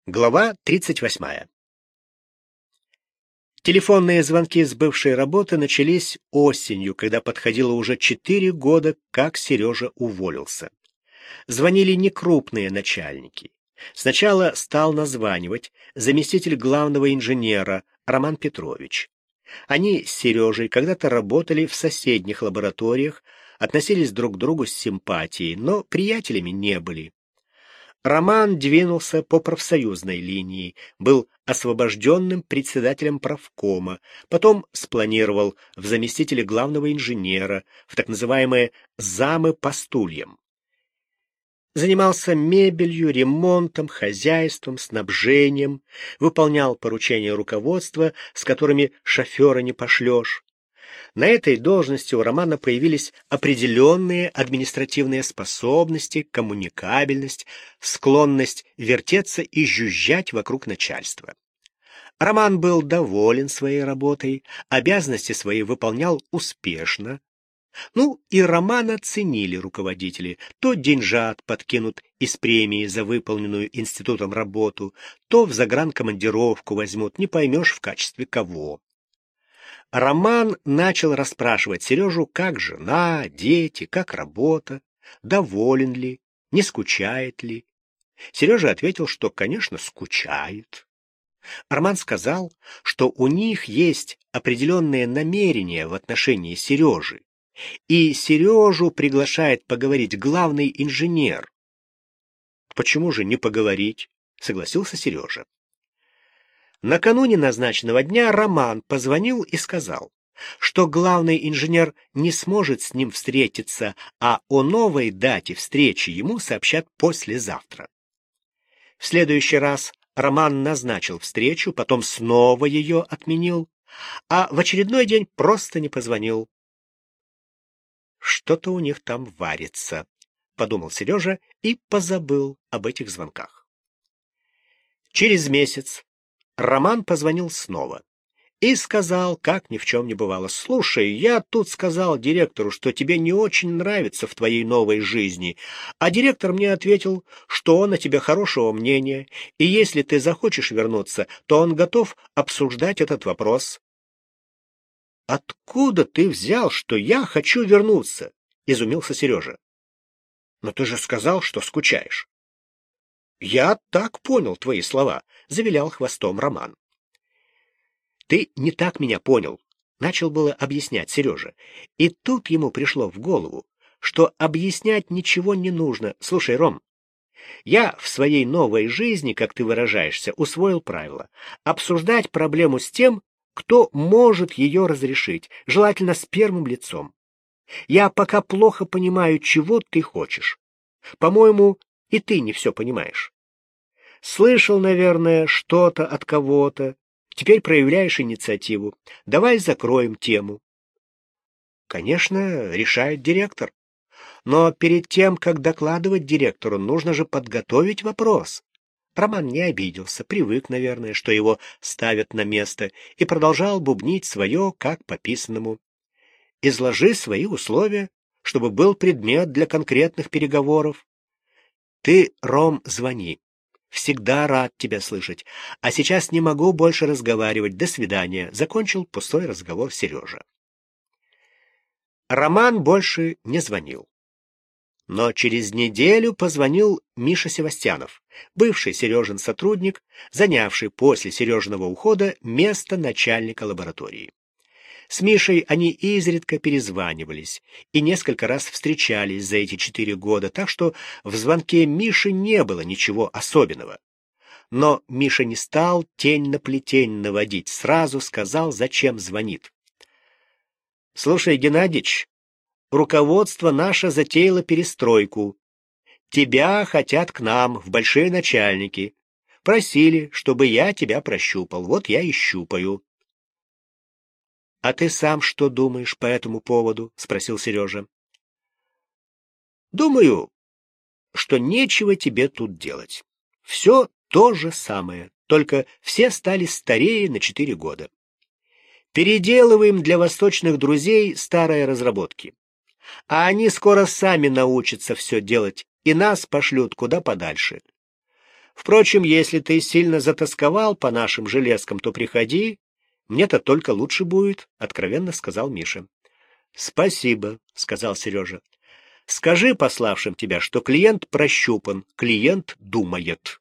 Глава 38. Телефонные звонки с бывшей работы начались осенью, когда подходило уже 4 года, как Сережа уволился. Звонили некрупные начальники. Сначала стал названивать заместитель главного инженера Роман Петрович. Они с Сережей когда-то работали в соседних лабораториях, относились друг к другу с симпатией, но приятелями не были. Роман двинулся по профсоюзной линии, был освобожденным председателем правкома, потом спланировал в заместителе главного инженера, в так называемые замы по стульям. Занимался мебелью, ремонтом, хозяйством, снабжением, выполнял поручения руководства, с которыми шофера не пошлешь. На этой должности у Романа появились определенные административные способности, коммуникабельность, склонность вертеться и жужжать вокруг начальства. Роман был доволен своей работой, обязанности свои выполнял успешно. И Романа ценили руководители. То деньжат подкинут из премии за выполненную институтом работу, то в загранкомандировку возьмут, не поймешь в качестве кого. Роман начал расспрашивать Сережу, как жена, дети, как работа, доволен ли, не скучает ли. Сережа ответил, что, конечно, скучает. Роман сказал, что у них есть определенные намерения в отношении Сережи, и Сережу приглашает поговорить главный инженер. «Почему же не поговорить?» — согласился Сережа. Накануне назначенного дня Роман позвонил и сказал, что главный инженер не сможет с ним встретиться, а о новой дате встречи ему сообщат послезавтра. В следующий раз Роман назначил встречу, потом снова ее отменил, а в очередной день просто не позвонил. «Что-то у них там варится», — подумал Сережа и позабыл об этих звонках. Через месяц Роман позвонил снова и сказал, как ни в чем не бывало: «Слушай, я тут сказал директору, что тебе не очень нравится в твоей новой жизни, а директор мне ответил, что он о тебе хорошего мнения, и если ты захочешь вернуться, то он готов обсуждать этот вопрос». «Откуда ты взял, что я хочу вернуться?» — изумился Сережа. «Но ты же сказал, что скучаешь». «Я так понял твои слова», — завилял хвостом Роман. «Ты не так меня понял», — начал было объяснять Сережа. И тут ему пришло в голову, что объяснять ничего не нужно. «Слушай, Ром, я в своей новой жизни, как ты выражаешься, усвоил правило обсуждать проблему с тем, кто может ее разрешить, желательно с первым лицом. Я пока плохо понимаю, чего ты хочешь. По-моему, и ты не все понимаешь. Слышал, наверное, что-то от кого-то. Теперь проявляешь инициативу. Давай закроем тему». Конечно, решает директор. Но перед тем, как докладывать директору, нужно же подготовить вопрос. Роман не обиделся, привык, наверное, что его ставят на место, и продолжал бубнить свое, как по писанному. «Изложи свои условия, чтобы был предмет для конкретных переговоров. Ты, Ром, звони. Всегда рад тебя слышать. А сейчас не могу больше разговаривать. До свидания», — закончил пустой разговор Сережа. Роман больше не звонил. Но через неделю позвонил Миша Севастьянов, бывший Сережин сотрудник, занявший после Сережиного ухода место начальника лаборатории. С Мишей они изредка перезванивались и несколько раз встречались за эти 4 года, так что в звонке Миши не было ничего особенного. Но Миша не стал тень на плетень наводить, сразу сказал, зачем звонит. «Слушай, Геннадьич, руководство наше затеяло перестройку. Тебя хотят к нам, в большие начальники. Просили, чтобы я тебя прощупал. Вот я и щупаю». «А ты сам что думаешь по этому поводу?» — спросил Сережа. «Думаю, что нечего тебе тут делать. Все то же самое, только все стали старее на 4 года. Переделываем для восточных друзей старые разработки. А они скоро сами научатся все делать и нас пошлют куда подальше. Впрочем, если ты сильно затосковал по нашим железкам, то приходи. Мне-то только лучше будет, — откровенно сказал Миша. — Спасибо, — сказал Сережа. — Скажи пославшим тебя, что клиент прощупан, клиент думает.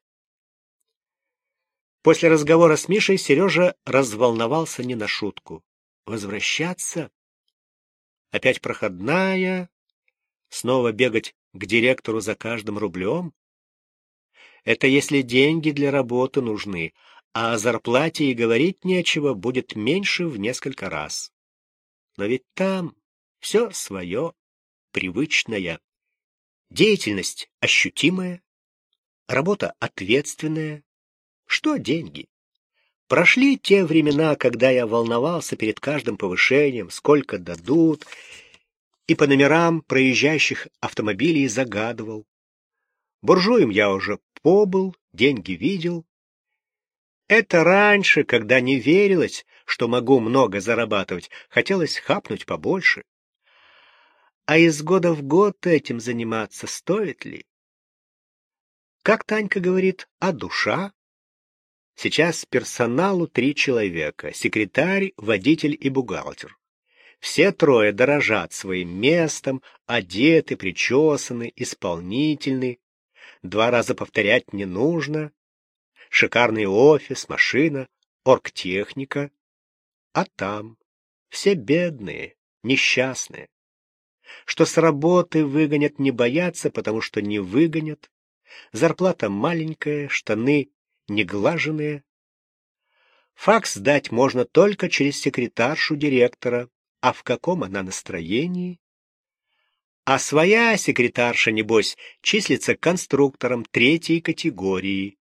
После разговора с Мишей Сережа разволновался не на шутку. Возвращаться? Опять проходная? Снова бегать к директору за каждым рублем? Это если деньги для работы нужны, а о зарплате и говорить нечего, будет меньше в несколько раз. Но ведь там все свое, привычное. Деятельность ощутимая, работа ответственная. Что деньги? Прошли те времена, когда я волновался перед каждым повышением, сколько дадут, и по номерам проезжающих автомобилей загадывал. Буржуем я уже побыл, деньги видел. Это раньше, когда не верилось, что могу много зарабатывать, хотелось хапнуть побольше. А из года в год этим заниматься стоит ли? Как Танька говорит, а душа? Сейчас персоналу 3 человека: секретарь, водитель и бухгалтер. Все трое дорожат своим местом, одеты, причесаны, исполнительны. 2 раза повторять не нужно. Шикарный офис, машина, оргтехника. А там все бедные, несчастные. Что с работы выгонят, не боятся, потому что не выгонят. Зарплата маленькая, штаны неглаженные. Факс дать можно только через секретаршу директора, а в каком она настроении? А своя секретарша, небось, числится конструктором 3-й категории.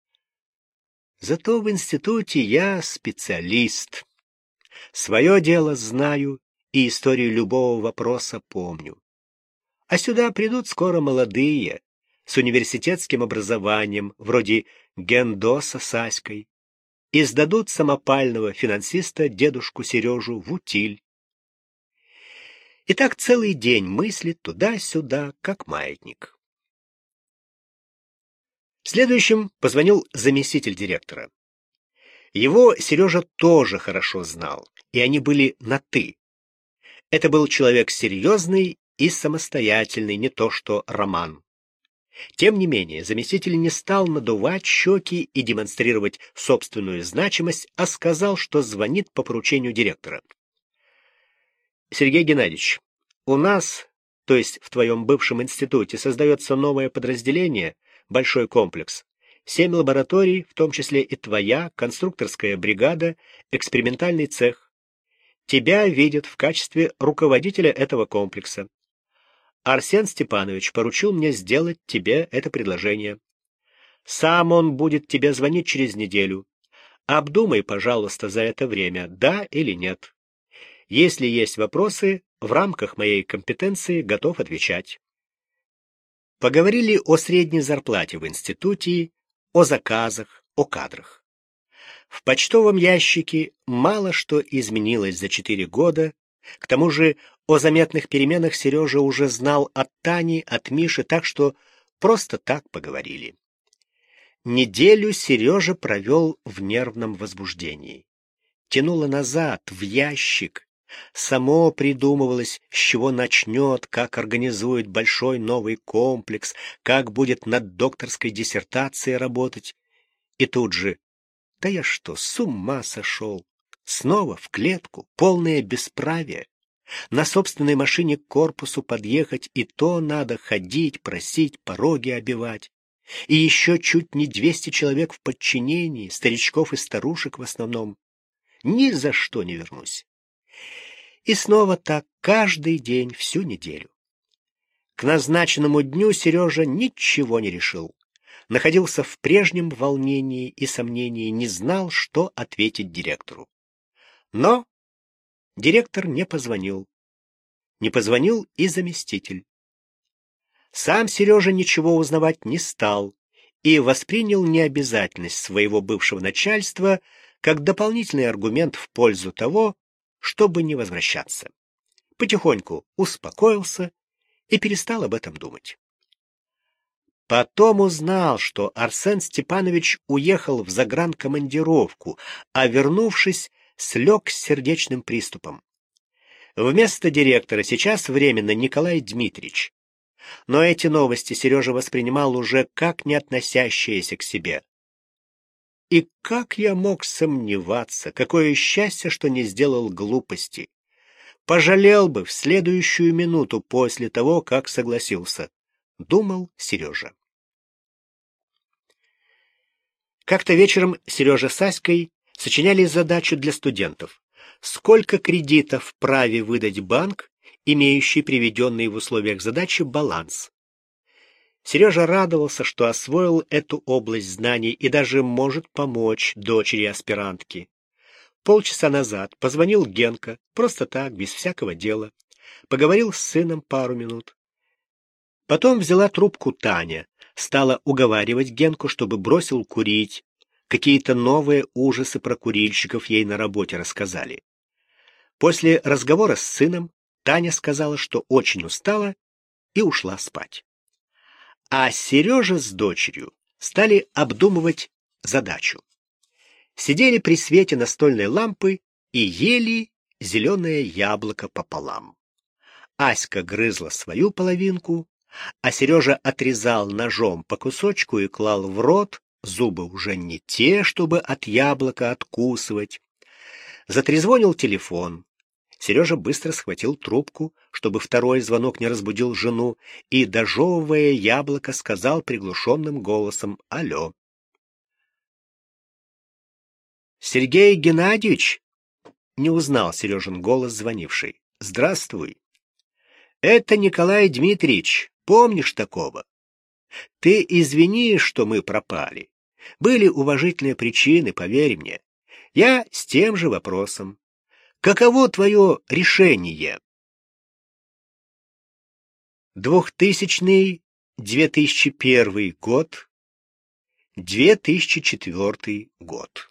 Зато в институте я специалист. Свое дело знаю и историю любого вопроса помню. А сюда придут скоро молодые, с университетским образованием, вроде Гендоса с Аськой, и сдадут самопального финансиста дедушку Сережу в утиль. И так целый день мыслит туда-сюда, как маятник. Следующим позвонил заместитель директора. Его Сережа тоже хорошо знал, и они были на «ты». Это был человек серьезный и самостоятельный, не то что Роман. Тем не менее, заместитель не стал надувать щеки и демонстрировать собственную значимость, а сказал, что звонит по поручению директора. «Сергей Геннадьевич, у нас, то есть в твоем бывшем институте, создается новое подразделение, большой комплекс. 7 лабораторий, в том числе и твоя, конструкторская бригада, экспериментальный цех. Тебя видят в качестве руководителя этого комплекса. Арсен Степанович поручил мне сделать тебе это предложение. Сам он будет тебе звонить через неделю. Обдумай, пожалуйста, за это время, да или нет. Если есть вопросы, в рамках моей компетенции готов отвечать». Поговорили о средней зарплате в институте, о заказах, о кадрах. В почтовом ящике мало что изменилось за 4 года. К тому же о заметных переменах Сережа уже знал от Тани, от Миши, так что просто так поговорили. Неделю Сережа провел в нервном возбуждении. Тянуло назад, в ящик. Само придумывалось, с чего начнет, как организует большой новый комплекс, как будет над докторской диссертацией работать. И тут же: да я что, с ума сошел? Снова в клетку, полное бесправие. На собственной машине к корпусу подъехать, и то надо ходить, просить, пороги обивать. И еще чуть не 200 человек в подчинении, старичков и старушек в основном. Ни за что не вернусь. И снова так каждый день, всю неделю. К назначенному дню Сережа ничего не решил. Находился в прежнем волнении и сомнении, не знал, что ответить директору. Но директор не позвонил. Не позвонил и заместитель. Сам Сережа ничего узнавать не стал и воспринял необязательность своего бывшего начальства как дополнительный аргумент в пользу того, чтобы не возвращаться. Потихоньку успокоился и перестал об этом думать. Потом узнал, что Арсен Степанович уехал в загранкомандировку, а, вернувшись, слег с сердечным приступом. Вместо директора сейчас временно Николай Дмитриевич. Но эти новости Сережа воспринимал уже как не относящиеся к себе. И как я мог сомневаться, какое счастье, что не сделал глупости. Пожалел бы в следующую минуту после того, как согласился, думал Сережа. Как-то вечером Сережа с Аськой сочиняли задачу для студентов. Сколько кредитов вправе выдать банк, имеющий приведенный в условиях задачи баланс? Сережа радовался, что освоил эту область знаний и даже может помочь дочери аспирантки. Полчаса назад позвонил Генка, просто так, без всякого дела. Поговорил с сыном пару минут. Потом взяла трубку Таня, стала уговаривать Генку, чтобы бросил курить. Какие-то новые ужасы про курильщиков ей на работе рассказали. После разговора с сыном Таня сказала, что очень устала, и ушла спать. А Сережа с дочерью стали обдумывать задачу. Сидели при свете настольной лампы и ели зеленое яблоко пополам. Аська грызла свою половинку, а Сережа отрезал ножом по кусочку и клал в рот, зубы уже не те, чтобы от яблока откусывать. Затрезвонил телефон. Сережа быстро схватил трубку, чтобы второй звонок не разбудил жену, и, дожевывая яблоко, сказал приглушенным голосом: «Алло». «Сергей Геннадьевич?» — не узнал Сережин голос звонивший. «Здравствуй. Это Николай Дмитриевич. Помнишь такого? Ты извини, что мы пропали. Были уважительные причины, поверь мне. Я с тем же вопросом. Каково твое решение?» 2000-2001 год, 2004 год.